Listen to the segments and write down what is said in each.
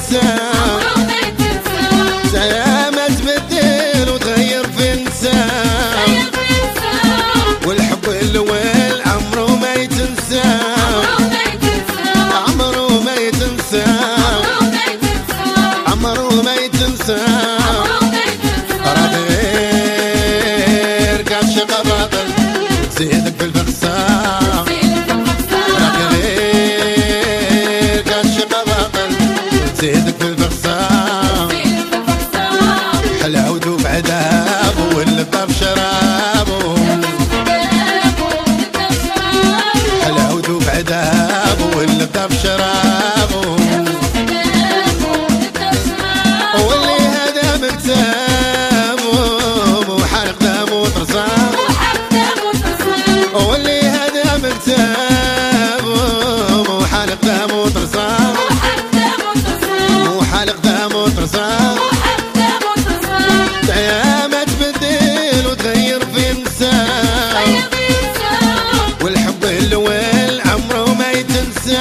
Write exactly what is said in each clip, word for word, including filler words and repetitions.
يتنسى، سلامة تبدل وتغير في إنسان، والحب الأول عمره ما يتنسى، عمره ما يتنسى، عمره ما يتنسى. راه غير كعشق باطل زيدك في الفقسان، راه غير كعشق باطل زيدك في الفقسان، حلاوته بعذابه واللذة بشرابه، حلاوته بعذابه واللذة بشرابه، واللي هذا مكتابه وحرق دمه وطرسان، واللي هذا مكتابه وحرق دمه وطرسان، وحرق دمه وطرسان. أيامه تبدل وتغير في إنسان، والحب الأول عمره ما يتنسى،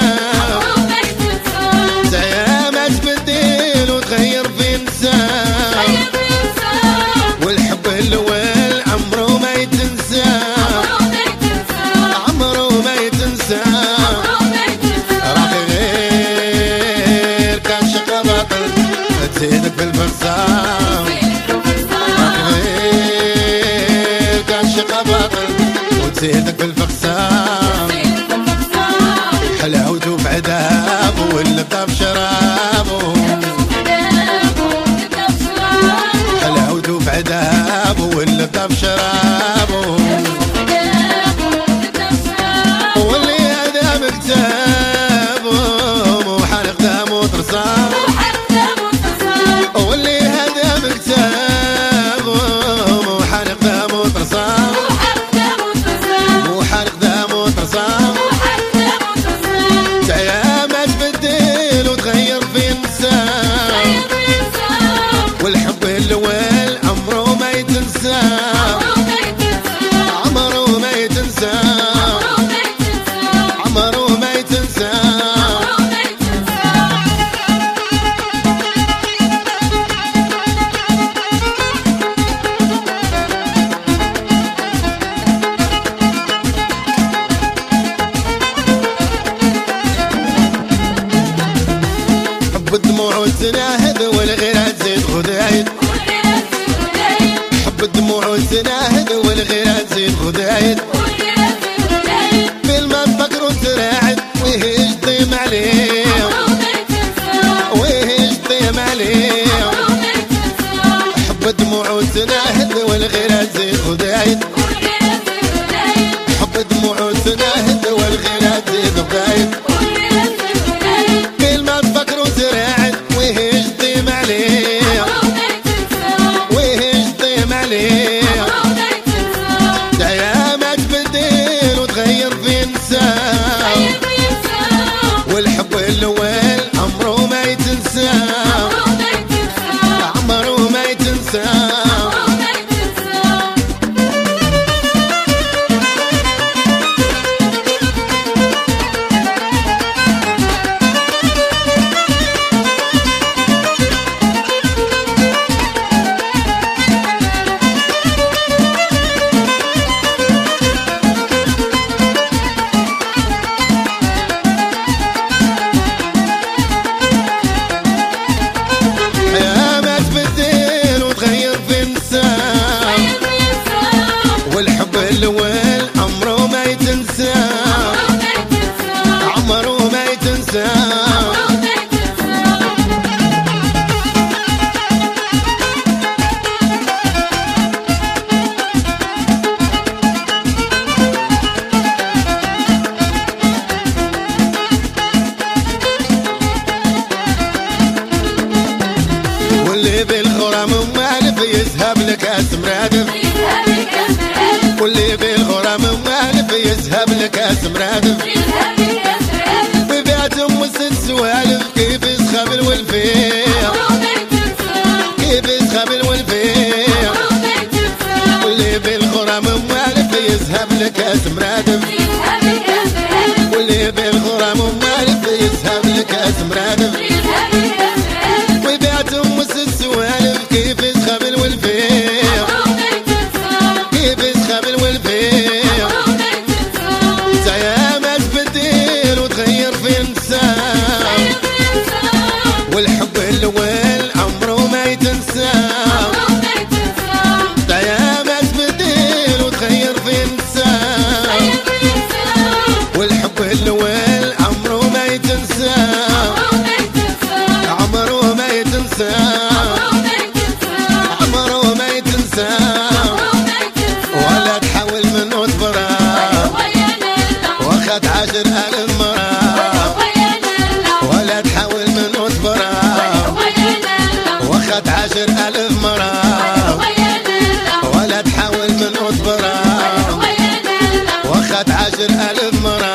أيامه تبدل وتغير في إنسان، والحب الأول عمره ما يتنسى، عمره ما يتنسى. راه غير كعشق باطل تزيدك في الفقسان، وتزيدك بالفقسان، حلاوته بعذابه واللذة بشرابه، حلاوته بعذابه واللذة بشرابه، واللي هذا مكتابه وحرق دمه وطرسان، واللي هذا مكتابه وحرق دمه وطرسان، وحرق دمه وطرسان. أيامه تبدل وتغير في إنسان، والحب الأول عمره ما يتنسى، عمره ما يتنسى، عمره ما يتنسى. حب الدموع والتناهد والغيرة تزيد غدايد، حب الدموع والتناهد والغيرة تزيد غدايد، في الماء تفكر وتراعد ويهيج ضيم عليه، ويهيج ضيم عليه. حب الدموع والتناهد والغيرة تزيد غدايد، حب الدموع والتناهد والغيرة تزيد غدايد، في الماء تفكر وتراعد ويهيج ضيم عليه، ويهيج ضيم عليه. أيامه تبدل وتغير في إنسان، والحب الأول عمره ما يتنسى، عمره ما يتنسى. أيامه تبدل وتغير في إنسان، والحب الأول عمره ما يتنسى، عمره ما يتنسى. واللي بالغرام موالف يذهب لك اسمرادف، واللي بالغرام موالف يذهب لك اسمرادف، ببيعت ام ست سوالف كيف يسخب الولفير، كيف يسخب الولفير. واللي بالغرام موالف يذهب لك اسمرادف، واللي بالغرام موالف يذهب لك اسمرادف. الاول عمره ما يتنسى، دايما تبدل وتغير في انسان، والحب الاول عمره ما يتنسى، عمره ما يتنسى، عمره ما يتنسى، ولا تحاول منه تبرأ واخد عشر ألف مرة، ولا تحاول منه تبرأ واخد عشر ألف مرة، ولا تحاول منه تبرأ واخد عشر ألف مرة.